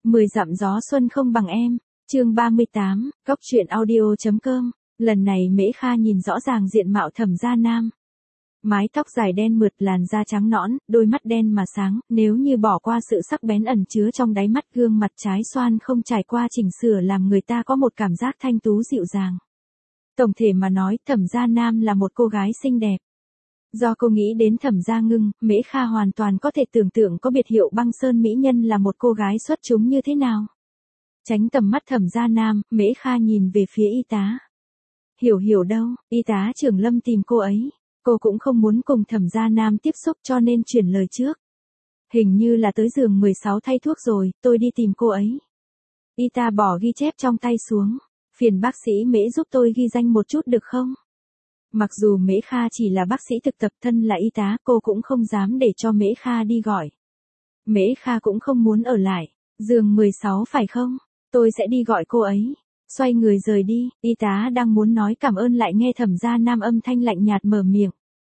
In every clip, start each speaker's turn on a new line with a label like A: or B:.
A: 10 dặm gió xuân không bằng em. Chương 38, Cốc truyện audio.com. Lần này Mễ Kha nhìn rõ ràng diện mạo Thẩm Gia Nam. Mái tóc dài đen mượt, làn da trắng nõn, đôi mắt đen mà sáng, nếu như bỏ qua sự sắc bén ẩn chứa trong đáy mắt, gương mặt trái xoan không trải qua chỉnh sửa làm người ta có một cảm giác thanh tú dịu dàng. Tổng thể mà nói, Thẩm Gia Nam là một cô gái xinh đẹp. Do cô nghĩ đến Thẩm Gia Ngưng, Mễ Kha hoàn toàn có thể tưởng tượng có biệt hiệu Băng Sơn mỹ nhân là một cô gái xuất chúng như thế nào. Tránh tầm mắt Thẩm Gia Nam, Mễ Kha nhìn về phía y tá. Hiểu đâu, y tá trưởng Lâm tìm cô ấy. Cô cũng không muốn cùng Thẩm Gia Nam tiếp xúc cho nên chuyển lời trước. Hình như là tới giường 16 thay thuốc rồi, tôi đi tìm cô ấy. Y tá bỏ ghi chép trong tay xuống. Phiền bác sĩ Mễ giúp tôi ghi danh một chút được không? Mặc dù Mễ Kha chỉ là bác sĩ thực tập, thân là y tá, cô cũng không dám để cho Mễ Kha đi gọi. Mễ Kha cũng không muốn ở lại. Giường 16 phải không? Tôi sẽ đi gọi cô ấy. Xoay người rời đi, y tá đang muốn nói cảm ơn lại nghe Thẩm Gia Nam âm thanh lạnh nhạt mở miệng.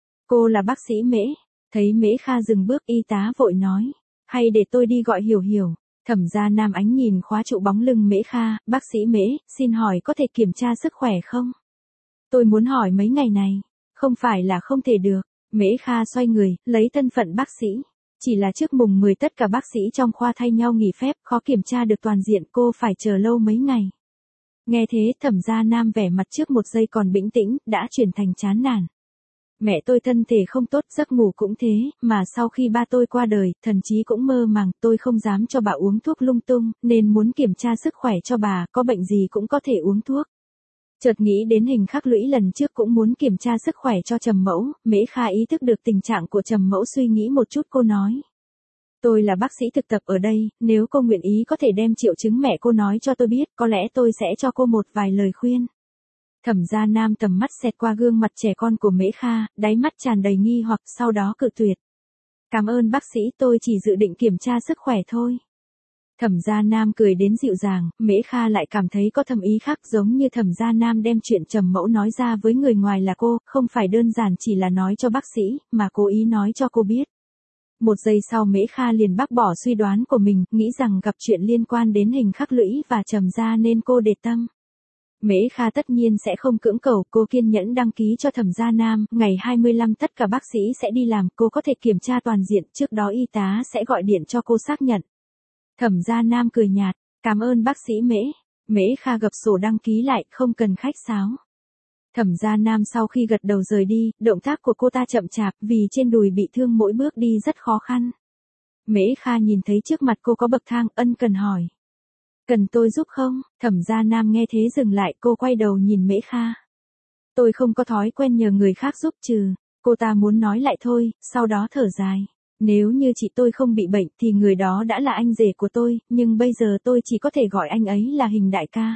A: Cô là bác sĩ Mễ. Thấy Mễ Kha dừng bước, y tá vội nói. Hay để tôi đi gọi Hiểu. Thẩm Gia Nam ánh nhìn khóa trụ bóng lưng Mễ Kha. Bác sĩ Mễ, xin hỏi có thể kiểm tra sức khỏe không? Tôi muốn hỏi mấy ngày này. Không phải là không thể được. Mễ Kha xoay người, lấy thân phận bác sĩ. Chỉ là trước mùng 10 tất cả bác sĩ trong khoa thay nhau nghỉ phép, khó kiểm tra được toàn diện, cô phải chờ lâu mấy ngày. Nghe thế, Thẩm Gia Nam vẻ mặt trước một giây còn bình tĩnh, đã chuyển thành chán nản. Mẹ tôi thân thể không tốt, giấc ngủ cũng thế, mà sau khi ba tôi qua đời, thần trí cũng mơ màng, tôi không dám cho bà uống thuốc lung tung, nên muốn kiểm tra sức khỏe cho bà, có bệnh gì cũng có thể uống thuốc. Chợt nghĩ đến hình khắc lũy lần trước cũng muốn kiểm tra sức khỏe cho Trầm Mẫu, Mễ Kha ý thức được tình trạng của Trầm Mẫu, suy nghĩ một chút cô nói. Tôi là bác sĩ thực tập ở đây, nếu cô nguyện ý có thể đem triệu chứng mẹ cô nói cho tôi biết, có lẽ tôi sẽ cho cô một vài lời khuyên. Thẩm Gia Nam tầm mắt xẹt qua gương mặt trẻ con của Mễ Kha, đáy mắt tràn đầy nghi hoặc, sau đó cự tuyệt. Cảm ơn bác sĩ, tôi chỉ dự định kiểm tra sức khỏe thôi. Thẩm Gia Nam cười đến dịu dàng, Mễ Kha lại cảm thấy có thâm ý khác, giống như Thẩm Gia Nam đem chuyện Trầm Mẫu nói ra với người ngoài là cô, không phải đơn giản chỉ là nói cho bác sĩ, mà cố ý nói cho cô biết. Một giây sau Mễ Kha liền bác bỏ suy đoán của mình, nghĩ rằng gặp chuyện liên quan đến hình khắc lũy và Trầm gia nên cô để tâm. Mễ Kha tất nhiên sẽ không cưỡng cầu, cô kiên nhẫn đăng ký cho Thẩm Gia Nam, ngày 25 tất cả bác sĩ sẽ đi làm, cô có thể kiểm tra toàn diện, trước đó y tá sẽ gọi điện cho cô xác nhận. Thẩm Gia Nam cười nhạt, cảm ơn bác sĩ Mễ. Mễ Kha gập sổ đăng ký lại, không cần khách sáo. Thẩm Gia Nam sau khi gật đầu rời đi, động tác của cô ta chậm chạp, vì trên đùi bị thương mỗi bước đi rất khó khăn. Mễ Kha nhìn thấy trước mặt cô có bậc thang, ân cần hỏi. Cần tôi giúp không? Thẩm Gia Nam nghe thế dừng lại, cô quay đầu nhìn Mễ Kha. Tôi không có thói quen nhờ người khác giúp trừ. Cô ta muốn nói lại thôi, sau đó thở dài. Nếu như chị tôi không bị bệnh thì người đó đã là anh rể của tôi, nhưng bây giờ tôi chỉ có thể gọi anh ấy là Hình đại ca.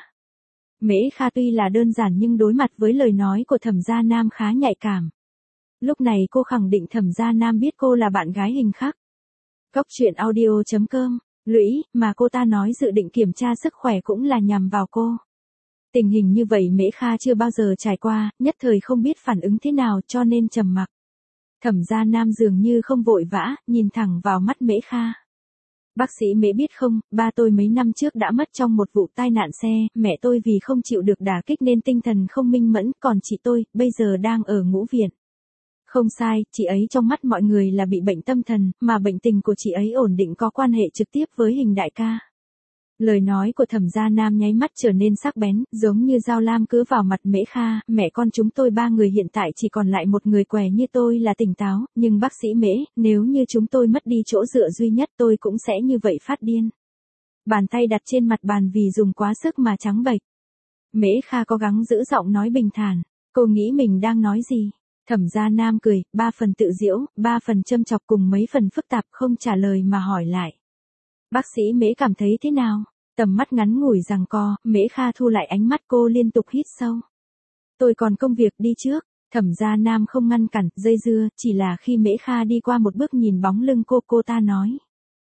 A: Mễ Kha tuy là đơn giản nhưng đối mặt với lời nói của Thẩm Gia Nam khá nhạy cảm. Lúc này cô khẳng định Thẩm Gia Nam biết cô là bạn gái Hình khắc. Cốc truyện audio.com. Lũy, mà cô ta nói dự định kiểm tra sức khỏe cũng là nhằm vào cô. Tình hình như vậy Mễ Kha chưa bao giờ trải qua, nhất thời không biết phản ứng thế nào cho nên trầm mặc. Thẩm Gia Nam dường như không vội vã, nhìn thẳng vào mắt Mễ Kha. Bác sĩ Mễ biết không, ba tôi mấy năm trước đã mất trong một vụ tai nạn xe, mẹ tôi vì không chịu được đả kích nên tinh thần không minh mẫn, còn chị tôi, bây giờ đang ở ngũ viện. Không sai, chị ấy trong mắt mọi người là bị bệnh tâm thần, mà bệnh tình của chị ấy ổn định có quan hệ trực tiếp với Hình đại ca. Lời nói của Thẩm Gia Nam nháy mắt trở nên sắc bén, giống như dao lam cứ vào mặt Mễ Kha, mẹ con chúng tôi ba người hiện tại chỉ còn lại một người què như tôi là tỉnh táo, nhưng bác sĩ Mễ, nếu như chúng tôi mất đi chỗ dựa duy nhất tôi cũng sẽ như vậy phát điên. Bàn tay đặt trên mặt bàn vì dùng quá sức mà trắng bệch. Mễ Kha cố gắng giữ giọng nói bình thản, cô nghĩ mình đang nói gì? Thẩm Gia Nam cười, 3 phần tự giễu, 3 phần châm chọc cùng mấy phần phức tạp, không trả lời mà hỏi lại. Bác sĩ Mễ cảm thấy thế nào? Tầm mắt ngắn ngủi giằng co, Mễ Kha thu lại ánh mắt, cô liên tục hít sâu. Tôi còn công việc đi trước. Thẩm Gia Nam không ngăn cản, dây dưa, chỉ là khi Mễ Kha đi qua một bước nhìn bóng lưng cô ta nói.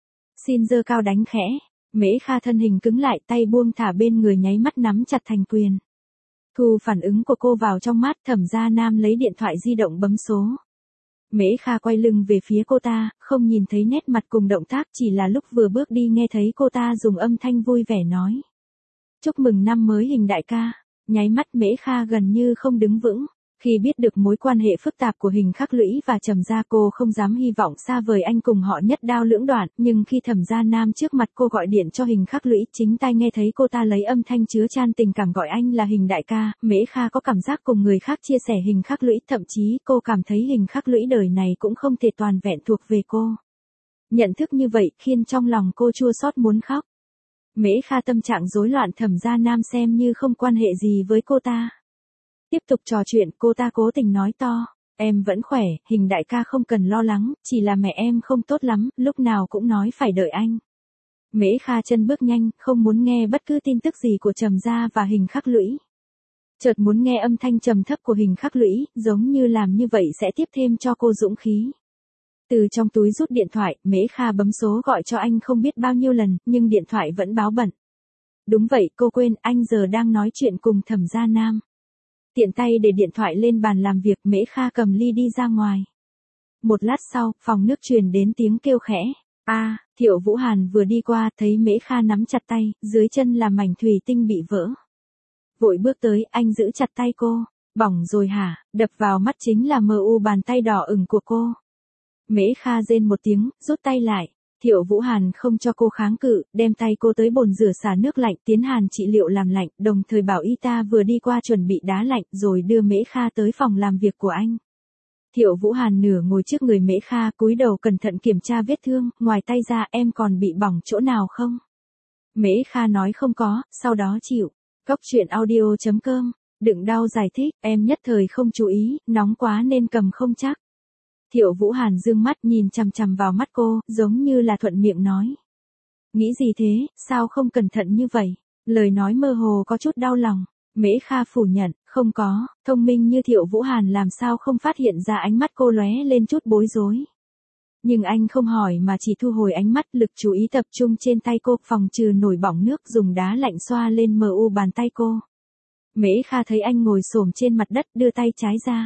A: Xin giơ cao đánh khẽ. Mễ Kha thân hình cứng lại, tay buông thả bên người nháy mắt nắm chặt thành quyền. Thu phản ứng của cô vào trong mắt, Thẩm Gia Nam lấy điện thoại di động bấm số. Mễ Kha quay lưng về phía cô ta, không nhìn thấy nét mặt cùng động tác, chỉ là lúc vừa bước đi nghe thấy cô ta dùng âm thanh vui vẻ nói. Chúc mừng năm mới Hình đại ca. Nháy mắt Mễ Kha gần như không đứng vững. Khi biết được mối quan hệ phức tạp của Hình Khắc Lũy và Trầm Gia, cô không dám hy vọng xa vời anh cùng họ nhất đao lưỡng đoạn, nhưng khi Thẩm Gia Nam trước mặt cô gọi điện cho Hình Khắc Lũy, chính tai nghe thấy cô ta lấy âm thanh chứa chan tình cảm gọi anh là Hình đại ca, Mễ Kha có cảm giác cùng người khác chia sẻ Hình Khắc Lũy, thậm chí cô cảm thấy Hình Khắc Lũy đời này cũng không thể toàn vẹn thuộc về cô. Nhận thức như vậy khiến trong lòng cô chua xót muốn khóc. Mễ Kha tâm trạng rối loạn, Thẩm Gia Nam xem như không quan hệ gì với cô ta. Tiếp tục trò chuyện, cô ta cố tình nói to, em vẫn khỏe, Hình đại ca không cần lo lắng, chỉ là mẹ em không tốt lắm, lúc nào cũng nói phải đợi anh. Mễ Kha chân bước nhanh, không muốn nghe bất cứ tin tức gì của Trầm Gia và Hình Khắc Lũy. Chợt muốn nghe âm thanh trầm thấp của Hình Khắc Lũy, giống như làm như vậy sẽ tiếp thêm cho cô dũng khí. Từ trong túi rút điện thoại, Mễ Kha bấm số gọi cho anh không biết bao nhiêu lần, nhưng điện thoại vẫn báo bận. Đúng vậy, cô quên, anh giờ đang nói chuyện cùng Thẩm Gia Nam. Tiện tay để điện thoại lên bàn làm việc, Mễ Kha cầm ly đi ra ngoài. Một lát sau, phòng nước truyền đến tiếng kêu khẽ. Thiệu Vũ Hàn vừa đi qua, thấy Mễ Kha nắm chặt tay, dưới chân là mảnh thủy tinh bị vỡ. Vội bước tới, anh giữ chặt tay cô. Bỏng rồi hả? Đập vào mắt chính là mờ u bàn tay đỏ ửng của cô. Mễ Kha rên một tiếng, rút tay lại. Thiệu Vũ Hàn không cho cô kháng cự, đem tay cô tới bồn rửa xả nước lạnh, tiến hành trị liệu làm lạnh, đồng thời bảo y tá vừa đi qua chuẩn bị đá lạnh, rồi đưa Mễ Kha tới phòng làm việc của anh. Thiệu Vũ Hàn nửa ngồi trước người Mễ Kha, cúi đầu cẩn thận kiểm tra vết thương, ngoài tay ra em còn bị bỏng chỗ nào không? Mễ Kha nói không có, sau đó chịu. Cóc truyện audio.com, đừng đau giải thích, em nhất thời không chú ý, nóng quá nên cầm không chắc. Thiệu Vũ Hàn dương mắt nhìn chằm chằm vào mắt cô, giống như là thuận miệng nói. Nghĩ gì thế, sao không cẩn thận như vậy? Lời nói mơ hồ có chút đau lòng. Mễ Kha phủ nhận, không có, thông minh như Thiệu Vũ Hàn làm sao không phát hiện ra ánh mắt cô lóe lên chút bối rối. Nhưng anh không hỏi mà chỉ thu hồi ánh mắt, lực chú ý tập trung trên tay cô, phòng trừ nổi bỏng nước, dùng đá lạnh xoa lên mờ u bàn tay cô. Mễ Kha thấy anh ngồi xổm trên mặt đất, đưa tay trái ra.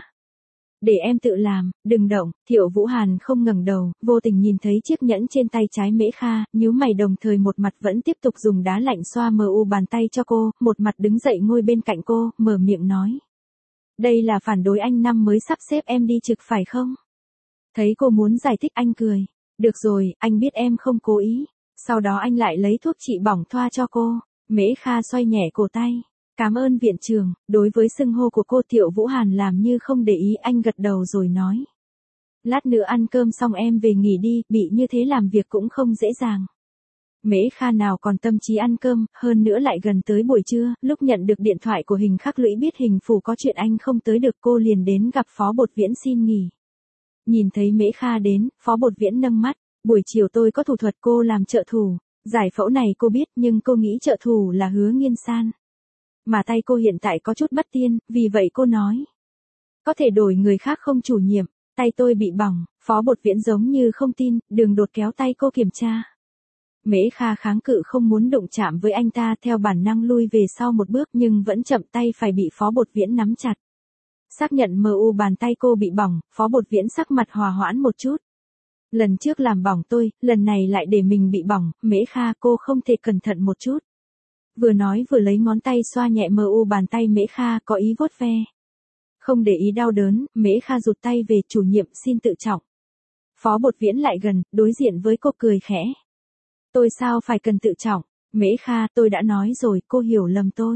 A: Để em tự làm, đừng động. Thiệu Vũ Hàn không ngẩng đầu, vô tình nhìn thấy chiếc nhẫn trên tay trái Mễ Kha, nhíu mày, đồng thời một mặt vẫn tiếp tục dùng đá lạnh xoa mờ u bàn tay cho cô, một mặt đứng dậy ngồi bên cạnh cô, mở miệng nói. Đây là phản đối anh năm mới sắp xếp em đi trực phải không? Thấy cô muốn giải thích, anh cười. Được rồi, anh biết em không cố ý. Sau đó anh lại lấy thuốc trị bỏng thoa cho cô. Mễ Kha xoay nhẹ cổ tay. Cảm ơn viện trưởng. Đối với xưng hô của cô, Thiệu Vũ Hàn làm như không để ý, anh gật đầu rồi nói. Lát nữa ăn cơm xong em về nghỉ đi, bị như thế làm việc cũng không dễ dàng. Mễ Kha nào còn tâm trí ăn cơm, hơn nữa lại gần tới buổi trưa, lúc nhận được điện thoại của Hình Khắc Lũy biết Hình phủ có chuyện anh không tới được, cô liền đến gặp Phó Bột Viễn xin nghỉ. Nhìn thấy Mễ Kha đến, Phó Bột Viễn nâng mắt, buổi chiều tôi có thủ thuật cô làm trợ thủ, giải phẫu này cô biết, nhưng cô nghĩ trợ thủ là Hứa Nghiên San. Mà tay cô hiện tại có chút bất tiên, vì vậy cô nói. Có thể đổi người khác không chủ nhiệm, tay tôi bị bỏng. Phó Bột Viễn giống như không tin, Đường Đột kéo tay cô kiểm tra. Mễ Kha kháng cự không muốn đụng chạm với anh ta, theo bản năng lui về sau một bước nhưng vẫn chậm, tay phải bị Phó Bột Viễn nắm chặt. Xác nhận mờ u bàn tay cô bị bỏng, Phó Bột Viễn sắc mặt hòa hoãn một chút. Lần trước làm bỏng tôi, lần này lại để mình bị bỏng, Mễ Kha cô không thể cẩn thận một chút. Vừa nói vừa lấy ngón tay xoa nhẹ mờ u bàn tay Mễ Kha, có ý vuốt ve. Không để ý đau đớn, Mễ Kha rụt tay về, chủ nhiệm xin tự trọng. Phó Bột Viễn lại gần, đối diện với cô cười khẽ. Tôi sao phải cần tự trọng? Mễ Kha, tôi đã nói rồi, cô hiểu lầm tôi.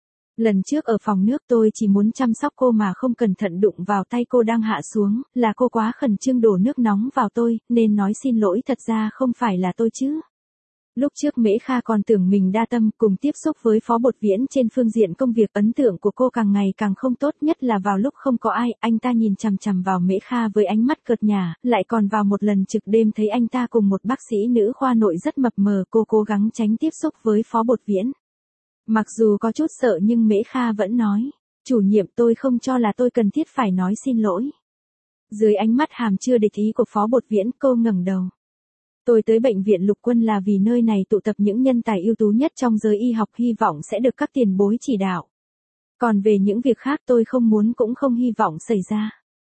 A: Lần trước ở phòng nước tôi chỉ muốn chăm sóc cô mà không cẩn thận đụng vào tay cô đang hạ xuống, là cô quá khẩn trương đổ nước nóng vào tôi, nên nói xin lỗi, thật ra không phải là tôi chứ. Lúc trước Mễ Kha còn tưởng mình đa tâm, cùng tiếp xúc với Phó Bột Viễn trên phương diện công việc, ấn tượng của cô càng ngày càng không tốt, nhất là vào lúc không có ai, anh ta nhìn chằm chằm vào Mễ Kha với ánh mắt cợt nhả, lại còn vào một lần trực đêm thấy anh ta cùng một bác sĩ nữ khoa nội rất mập mờ, cô cố gắng tránh tiếp xúc với Phó Bột Viễn. Mặc dù có chút sợ nhưng Mễ Kha vẫn nói, chủ nhiệm tôi không cho là tôi cần thiết phải nói xin lỗi. Dưới ánh mắt hàm chưa địch ý của Phó Bột Viễn, cô ngẩng đầu. Tôi tới bệnh viện Lục Quân là vì nơi này tụ tập những nhân tài ưu tú nhất trong giới y học, hy vọng sẽ được các tiền bối chỉ đạo. Còn về những việc khác tôi không muốn cũng không hy vọng xảy ra.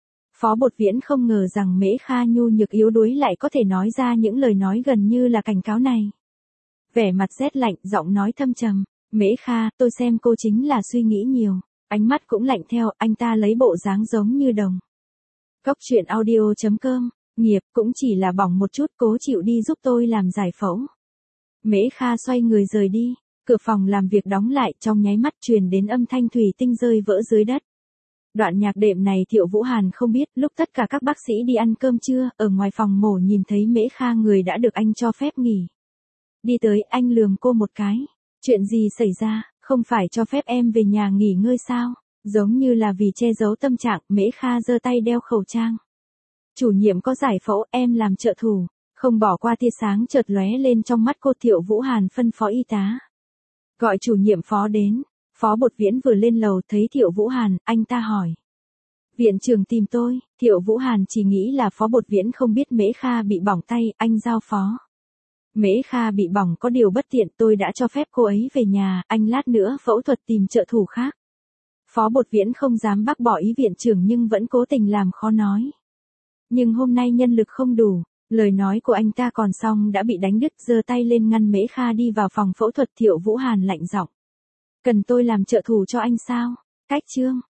A: Phó Bột Viễn không ngờ rằng Mễ Kha nhu nhược yếu đuối lại có thể nói ra những lời nói gần như là cảnh cáo này. Vẻ mặt rét lạnh, giọng nói thâm trầm. Mễ Kha, tôi xem cô chính là suy nghĩ nhiều. Ánh mắt cũng lạnh theo, anh ta lấy bộ dáng giống như đồng. Cốc truyện audio.com, nghiệp cũng chỉ là bỏng một chút, cố chịu đi giúp tôi làm giải phẫu. Mễ Kha xoay người rời đi, cửa phòng làm việc đóng lại, trong nháy mắt truyền đến âm thanh thủy tinh rơi vỡ dưới đất. Đoạn nhạc đệm này Thiệu Vũ Hàn không biết, lúc tất cả các bác sĩ đi ăn cơm trưa, ở ngoài phòng mổ nhìn thấy Mễ Kha người đã được anh cho phép nghỉ. Đi tới, anh lườm cô một cái. Chuyện gì xảy ra, không phải cho phép em về nhà nghỉ ngơi sao? Giống như là vì che giấu tâm trạng, Mễ Kha giơ tay đeo khẩu trang. Chủ nhiệm có giải phẫu, em làm trợ thủ. Không bỏ qua tia sáng chợt lóe lên trong mắt cô. Thiệu Vũ Hàn phân phó y tá. Gọi chủ nhiệm Phó đến. Phó Bột Viễn vừa lên lầu thấy Thiệu Vũ Hàn, anh ta hỏi. Viện trưởng tìm tôi. Thiệu Vũ Hàn chỉ nghĩ là Phó Bột Viễn không biết Mễ Kha bị bỏng tay, anh giao phó. Mễ Kha bị bỏng có điều bất tiện, tôi đã cho phép cô ấy về nhà, anh lát nữa phẫu thuật tìm trợ thủ khác. Phó Bột Viễn không dám bác bỏ ý viện trưởng nhưng vẫn cố tình làm khó nói. Nhưng hôm nay nhân lực không đủ, lời nói của anh ta còn xong đã bị đánh đứt, giơ tay lên ngăn Mễ Kha đi vào phòng phẫu thuật. Thiệu Vũ Hàn lạnh giọng. Cần tôi làm trợ thủ cho anh sao? Cách chương.